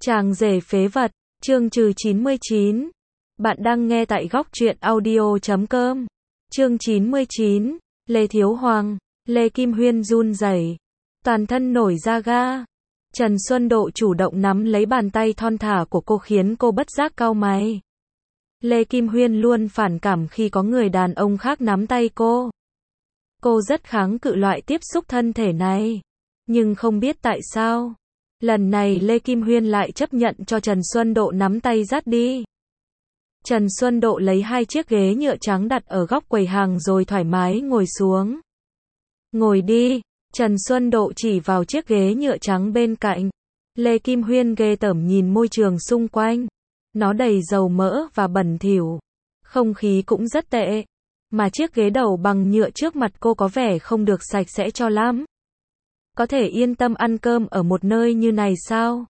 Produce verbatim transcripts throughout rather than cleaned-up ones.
Chàng rể phế vật, chương trừ chín mươi chín. Bạn đang nghe tại góc truyện audio chấm com. Chương chín mươi chín, Lê Thiếu Hoàng, Lê Kim Huyên run rẩy, toàn thân nổi da ga. Trần Xuân Độ chủ động nắm lấy bàn tay thon thả của cô khiến cô bất giác cau mày. Lê Kim Huyên luôn phản cảm khi có người đàn ông khác nắm tay cô. Cô rất kháng cự loại tiếp xúc thân thể này. Nhưng không biết tại sao, lần này Lê Kim Huyên lại chấp nhận cho Trần Xuân Độ nắm tay dắt đi. Trần Xuân Độ lấy hai chiếc ghế nhựa trắng đặt ở góc quầy hàng rồi thoải mái ngồi xuống. Ngồi đi, Trần Xuân Độ chỉ vào chiếc ghế nhựa trắng bên cạnh. Lê Kim Huyên ghê tởm nhìn môi trường xung quanh. Nó đầy dầu mỡ và bẩn thỉu. Không khí cũng rất tệ. Mà chiếc ghế đầu bằng nhựa trước mặt cô có vẻ không được sạch sẽ cho lắm. Có thể yên tâm ăn cơm ở một nơi như này sao?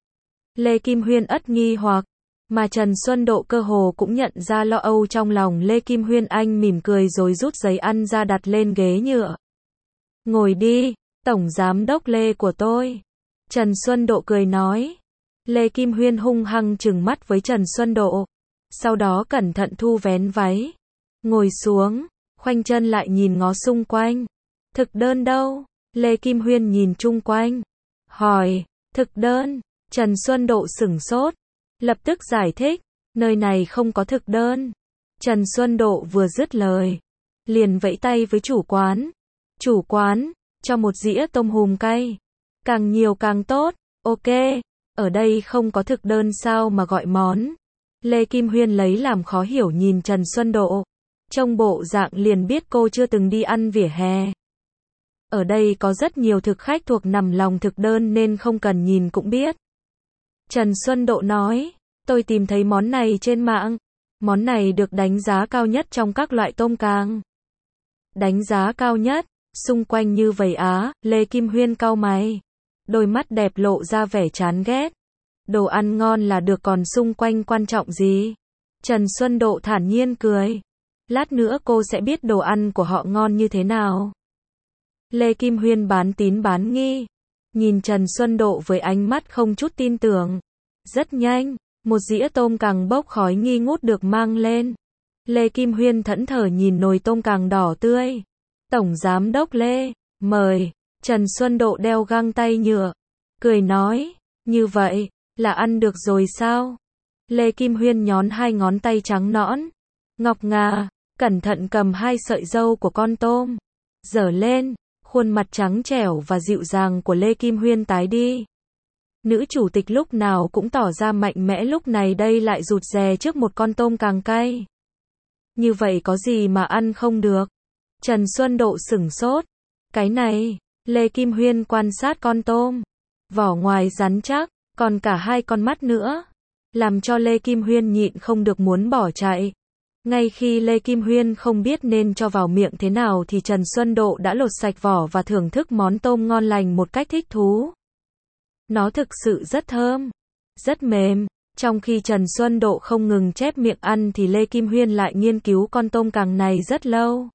Lê Kim Huyên ất nghi hoặc, mà Trần Xuân Độ cơ hồ cũng nhận ra lo âu trong lòng Lê Kim Huyên. Anh mỉm cười rồi rút giấy ăn ra đặt lên ghế nhựa. Ngồi đi, Tổng Giám đốc Lê của tôi. Trần Xuân Độ cười nói. Lê Kim Huyên hung hăng trừng mắt với Trần Xuân Độ. Sau đó cẩn thận thu vén váy. Ngồi xuống, khoanh chân lại nhìn ngó xung quanh. Thực đơn đâu? Lê Kim Huyên nhìn chung quanh. Hỏi, thực đơn? Trần Xuân Độ sửng sốt. Lập tức giải thích, nơi này không có thực đơn. Trần Xuân Độ vừa dứt lời, liền vẫy tay với chủ quán. Chủ quán, cho một dĩa tôm hùm cay. Càng nhiều càng tốt, ok. Ở đây không có thực đơn sao mà gọi món? Lê Kim Huyên lấy làm khó hiểu nhìn Trần Xuân Độ. Trông bộ dạng liền biết cô chưa từng đi ăn vỉa hè. Ở đây có rất nhiều thực khách thuộc nằm lòng thực đơn nên không cần nhìn cũng biết. Trần Xuân Độ nói, tôi tìm thấy món này trên mạng. Món này được đánh giá cao nhất trong các loại tôm càng. Đánh giá cao nhất, xung quanh như vậy á, Lê Kim Huyên cau mày. Đôi mắt đẹp lộ ra vẻ chán ghét. Đồ ăn ngon là được còn xung quanh quan trọng gì? Trần Xuân Độ thản nhiên cười. Lát nữa cô sẽ biết đồ ăn của họ ngon như thế nào. Lê Kim Huyên bán tín bán nghi. Nhìn Trần Xuân Độ với ánh mắt không chút tin tưởng. Rất nhanh, một dĩa tôm càng bốc khói nghi ngút được mang lên. Lê Kim Huyên thẫn thờ nhìn nồi tôm càng đỏ tươi. Tổng Giám đốc Lê, mời. Trần Xuân Độ đeo găng tay nhựa. Cười nói, như vậy, là ăn được rồi sao? Lê Kim Huyên nhón hai ngón tay trắng nõn. Ngọc ngà, cẩn thận cầm hai sợi râu của con tôm. Giở lên. Khuôn mặt trắng trẻo và dịu dàng của Lê Kim Huyên tái đi. Nữ chủ tịch lúc nào cũng tỏ ra mạnh mẽ, lúc này đây lại rụt rè trước một con tôm càng cay. Như vậy có gì mà ăn không được? Trần Xuân Độ sửng sốt. Cái này, Lê Kim Huyên quan sát con tôm. Vỏ ngoài rắn chắc, còn cả hai con mắt nữa. Làm cho Lê Kim Huyên nhịn không được muốn bỏ chạy. Ngay khi Lê Kim Huyên không biết nên cho vào miệng thế nào thì Trần Xuân Độ đã lột sạch vỏ và thưởng thức món tôm ngon lành một cách thích thú. Nó thực sự rất thơm, rất mềm. Trong khi Trần Xuân Độ không ngừng chép miệng ăn thì Lê Kim Huyên lại nghiên cứu con tôm càng này rất lâu.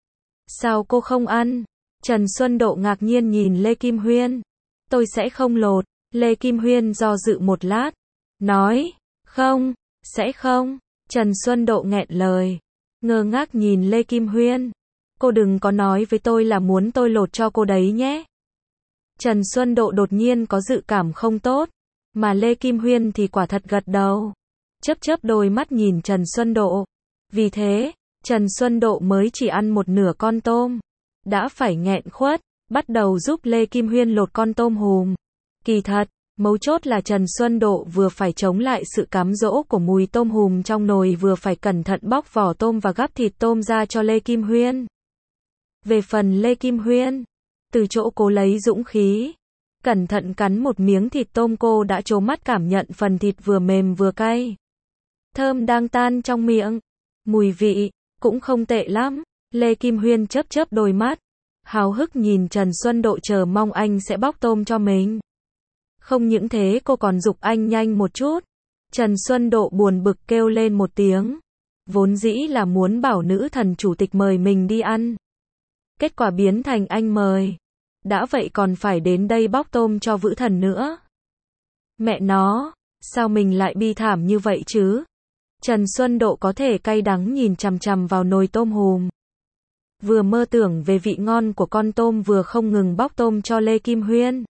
Sao cô không ăn? Trần Xuân Độ ngạc nhiên nhìn Lê Kim Huyên. Tôi sẽ không lột. Lê Kim Huyên do dự một lát. Nói, không, sẽ không. Trần Xuân Độ nghẹn lời. Ngơ ngác nhìn Lê Kim Huyên. Cô đừng có nói với tôi là muốn tôi lột cho cô đấy nhé. Trần Xuân Độ đột nhiên có dự cảm không tốt. Mà Lê Kim Huyên thì quả thật gật đầu. Chớp chớp đôi mắt nhìn Trần Xuân Độ. Vì thế, Trần Xuân Độ mới chỉ ăn một nửa con tôm. Đã phải nghẹn khuất, bắt đầu giúp Lê Kim Huyên lột con tôm hùm. Kỳ thật, mấu chốt là Trần Xuân Độ vừa phải chống lại sự cám dỗ của mùi tôm hùm trong nồi, vừa phải cẩn thận bóc vỏ tôm và gắp thịt tôm ra cho Lê Kim Huyên. Về phần Lê Kim Huyên, từ chỗ cô lấy dũng khí, cẩn thận cắn một miếng thịt tôm, cô đã trố mắt cảm nhận phần thịt vừa mềm vừa cay. Thơm đang tan trong miệng. Mùi vị, cũng không tệ lắm. Lê Kim Huyên chớp chớp đôi mắt. Háo hức nhìn Trần Xuân Độ chờ mong anh sẽ bóc tôm cho mình. Không những thế cô còn giục anh nhanh một chút. Trần Xuân Độ buồn bực kêu lên một tiếng. Vốn dĩ là muốn bảo nữ thần chủ tịch mời mình đi ăn. Kết quả biến thành anh mời. Đã vậy còn phải đến đây bóc tôm cho vữ thần nữa. Mẹ nó, sao mình lại bi thảm như vậy chứ? Trần Xuân Độ có thể cay đắng nhìn chằm chằm vào nồi tôm hùm. Vừa mơ tưởng về vị ngon của con tôm vừa không ngừng bóc tôm cho Lê Kim Huyên.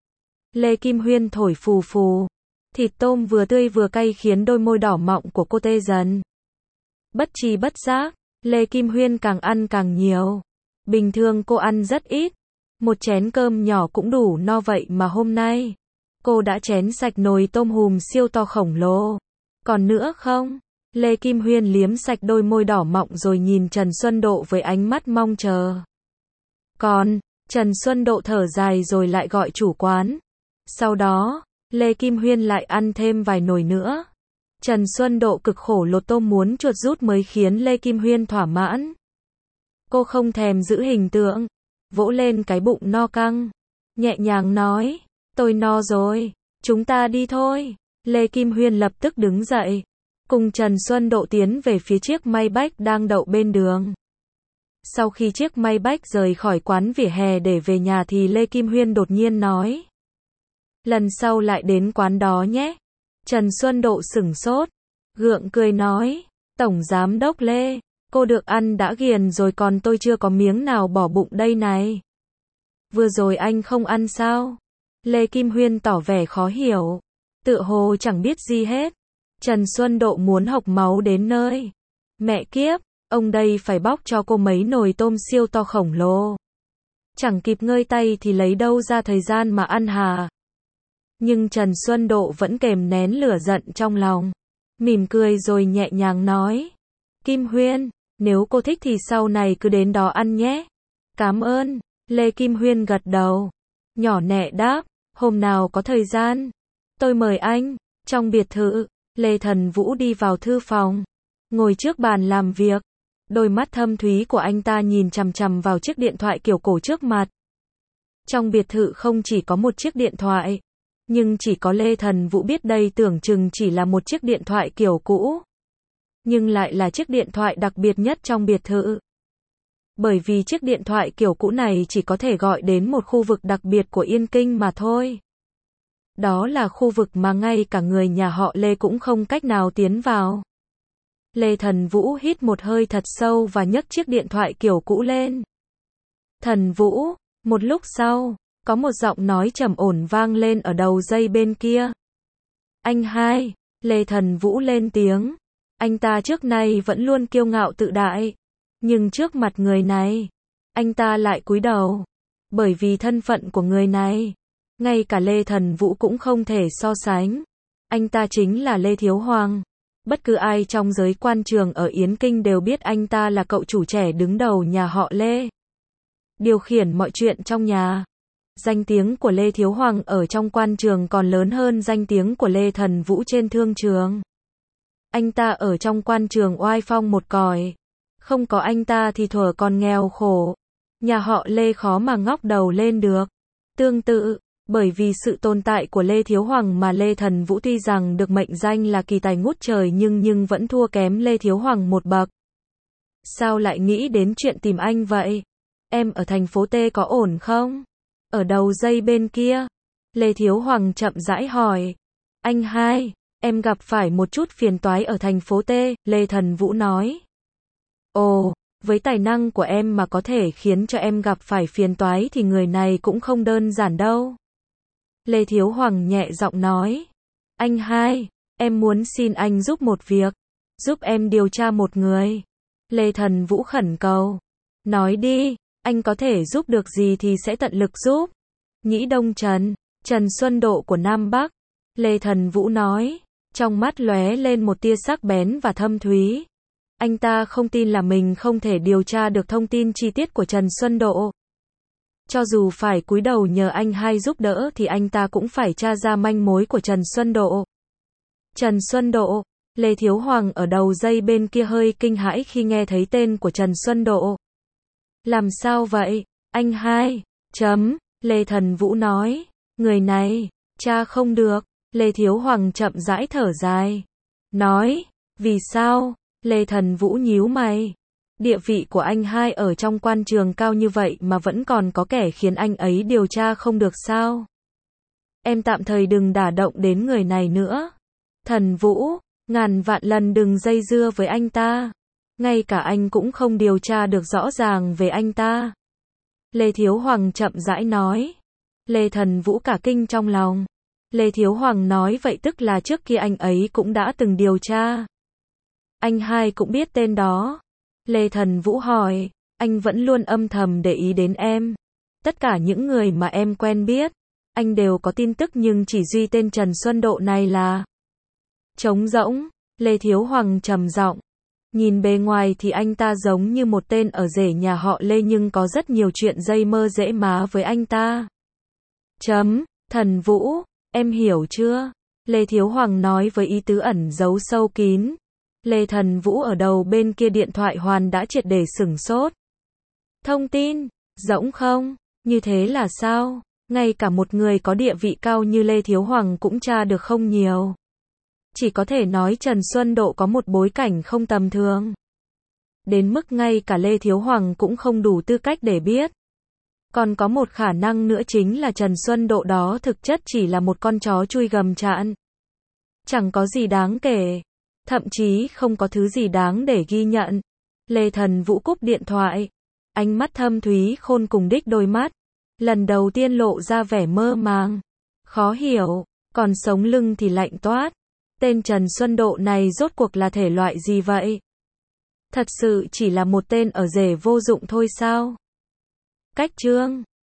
Lê Kim Huyên thổi phù phù. Thịt tôm vừa tươi vừa cay khiến đôi môi đỏ mọng của cô tê dần. Bất tri bất giác, Lê Kim Huyên càng ăn càng nhiều. Bình thường cô ăn rất ít. Một chén cơm nhỏ cũng đủ no vậy mà hôm nay, cô đã chén sạch nồi tôm hùm siêu to khổng lồ. Còn nữa không? Lê Kim Huyên liếm sạch đôi môi đỏ mọng rồi nhìn Trần Xuân Độ với ánh mắt mong chờ. Còn, Trần Xuân Độ thở dài rồi lại gọi chủ quán. Sau đó, Lê Kim Huyên lại ăn thêm vài nồi nữa. Trần Xuân Độ cực khổ lột tôm muốn chuột rút mới khiến Lê Kim Huyên thỏa mãn. Cô không thèm giữ hình tượng, vỗ lên cái bụng no căng, nhẹ nhàng nói, tôi no rồi, chúng ta đi thôi. Lê Kim Huyên lập tức đứng dậy, cùng Trần Xuân Độ tiến về phía chiếc Maybach đang đậu bên đường. Sau khi chiếc Maybach rời khỏi quán vỉa hè để về nhà thì Lê Kim Huyên đột nhiên nói, lần sau lại đến quán đó nhé. Trần Xuân Độ sửng sốt, gượng cười nói, Tổng Giám đốc Lê, cô được ăn đã ghiền rồi còn tôi chưa có miếng nào bỏ bụng đây này. Vừa rồi anh không ăn sao? Lê Kim Huyên tỏ vẻ khó hiểu, tựa hồ chẳng biết gì hết. Trần Xuân Độ muốn hộc máu đến nơi. Mẹ kiếp, ông đây phải bóc cho cô mấy nồi tôm siêu to khổng lồ. Chẳng kịp ngơi tay thì lấy đâu ra thời gian mà ăn hà. Nhưng Trần Xuân Độ vẫn kềm nén lửa giận trong lòng. Mỉm cười rồi nhẹ nhàng nói, Kim Huyên, nếu cô thích thì sau này cứ đến đó ăn nhé. Cảm ơn. Lê Kim Huyên gật đầu, nhỏ nhẹ đáp, hôm nào có thời gian, tôi mời anh. Trong biệt thự, Lê Thần Vũ đi vào thư phòng, ngồi trước bàn làm việc. Đôi mắt thâm thúy của anh ta nhìn chằm chằm vào chiếc điện thoại kiểu cổ trước mặt. Trong biệt thự không chỉ có một chiếc điện thoại, nhưng chỉ có Lê Thần Vũ biết đây tưởng chừng chỉ là một chiếc điện thoại kiểu cũ. Nhưng lại là chiếc điện thoại đặc biệt nhất trong biệt thự. Bởi vì chiếc điện thoại kiểu cũ này chỉ có thể gọi đến một khu vực đặc biệt của Yên Kinh mà thôi. Đó là khu vực mà ngay cả người nhà họ Lê cũng không cách nào tiến vào. Lê Thần Vũ hít một hơi thật sâu và nhấc chiếc điện thoại kiểu cũ lên. Thần Vũ, một lúc sau, có một giọng nói trầm ổn vang lên ở đầu dây bên kia. Anh hai, Lê Thần Vũ lên tiếng. Anh ta trước nay vẫn luôn kiêu ngạo tự đại. Nhưng trước mặt người này, anh ta lại cúi đầu. Bởi vì thân phận của người này, ngay cả Lê Thần Vũ cũng không thể so sánh. Anh ta chính là Lê Thiếu Hoàng. Bất cứ ai trong giới quan trường ở Yến Kinh đều biết anh ta là cậu chủ trẻ đứng đầu nhà họ Lê. Điều khiển mọi chuyện trong nhà. Danh tiếng của Lê Thiếu Hoàng ở trong quan trường còn lớn hơn danh tiếng của Lê Thần Vũ trên thương trường. Anh ta ở trong quan trường oai phong một còi. Không có anh ta thì thuở còn nghèo khổ. Nhà họ Lê khó mà ngóc đầu lên được. Tương tự, bởi vì sự tồn tại của Lê Thiếu Hoàng mà Lê Thần Vũ tuy rằng được mệnh danh là kỳ tài ngút trời nhưng nhưng vẫn thua kém Lê Thiếu Hoàng một bậc. Sao lại nghĩ đến chuyện tìm anh vậy? Em ở thành phố T có ổn không? Ở đầu dây bên kia, Lê Thiếu Hoàng chậm rãi hỏi. Anh hai, em gặp phải một chút phiền toái ở thành phố T, Lê Thần Vũ nói. Ồ, với tài năng của em mà có thể khiến cho em gặp phải phiền toái thì người này cũng không đơn giản đâu. Lê Thiếu Hoàng nhẹ giọng nói. Anh hai, em muốn xin anh giúp một việc. Giúp em điều tra một người. Lê Thần Vũ khẩn cầu. Nói đi, anh có thể giúp được gì thì sẽ tận lực giúp. Nhĩ Đông Trần, Trần Xuân Độ của Nam Bắc. Lê Thần Vũ nói. Trong mắt lóe lên một tia sắc bén và thâm thúy. Anh ta không tin là mình không thể điều tra được thông tin chi tiết của Trần Xuân Độ. Cho dù phải cúi đầu nhờ anh hai giúp đỡ thì anh ta cũng phải tra ra manh mối của Trần Xuân Độ. Trần Xuân Độ, Lê Thiếu Hoàng ở đầu dây bên kia hơi kinh hãi khi nghe thấy tên của Trần Xuân Độ. Làm sao vậy, anh hai? Chấm, Lê Thần Vũ nói. Người này, tra không được. Lê Thiếu Hoàng chậm rãi thở dài. Nói, vì sao? Lê Thần Vũ nhíu mày. Địa vị của anh hai ở trong quan trường cao như vậy mà vẫn còn có kẻ khiến anh ấy điều tra không được sao? em tạm thời đừng đả động đến người này nữa. Thần Vũ, ngàn vạn lần đừng dây dưa với anh ta. Ngay cả anh cũng không điều tra được rõ ràng về anh ta. Lê Thiếu Hoàng chậm rãi nói. Lê Thần Vũ cả kinh trong lòng. Lê Thiếu Hoàng nói vậy tức là trước kia anh ấy cũng đã từng điều tra. Anh hai cũng biết tên đó. Lê Thần Vũ hỏi, anh vẫn luôn âm thầm để ý đến em. Tất cả những người mà em quen biết, anh đều có tin tức nhưng chỉ duy tên Trần Xuân Độ này là trống rỗng. Lê Thiếu Hoàng trầm giọng. Nhìn bề ngoài thì anh ta giống như một tên ở rể nhà họ Lê nhưng có rất nhiều chuyện dây mơ dễ má với anh ta. Chấm, Thần Vũ, em hiểu chưa? Lê Thiếu Hoàng nói với ý tứ ẩn giấu sâu kín. Lê Thần Vũ ở đầu bên kia điện thoại hoàn đã triệt để sửng sốt. Thông tin, rỗng không? Như thế là sao? Ngay cả một người có địa vị cao như Lê Thiếu Hoàng cũng tra được không nhiều. Chỉ có thể nói Trần Xuân Độ có một bối cảnh không tầm thường. Đến mức ngay cả Lê Thiếu Hoàng cũng không đủ tư cách để biết. Còn có một khả năng nữa chính là Trần Xuân Độ đó thực chất chỉ là một con chó chui gầm chạn. Chẳng có gì đáng kể. Thậm chí không có thứ gì đáng để ghi nhận. Lê Thần Vũ cúp điện thoại. Ánh mắt thâm thúy khôn cùng đích đôi mắt. Lần đầu tiên lộ ra vẻ mơ màng. Khó hiểu. Còn sống lưng thì lạnh toát. Tên Trần Xuân Độ này rốt cuộc là thể loại gì vậy? Thật sự chỉ là một tên ở rể vô dụng thôi sao? Cách chương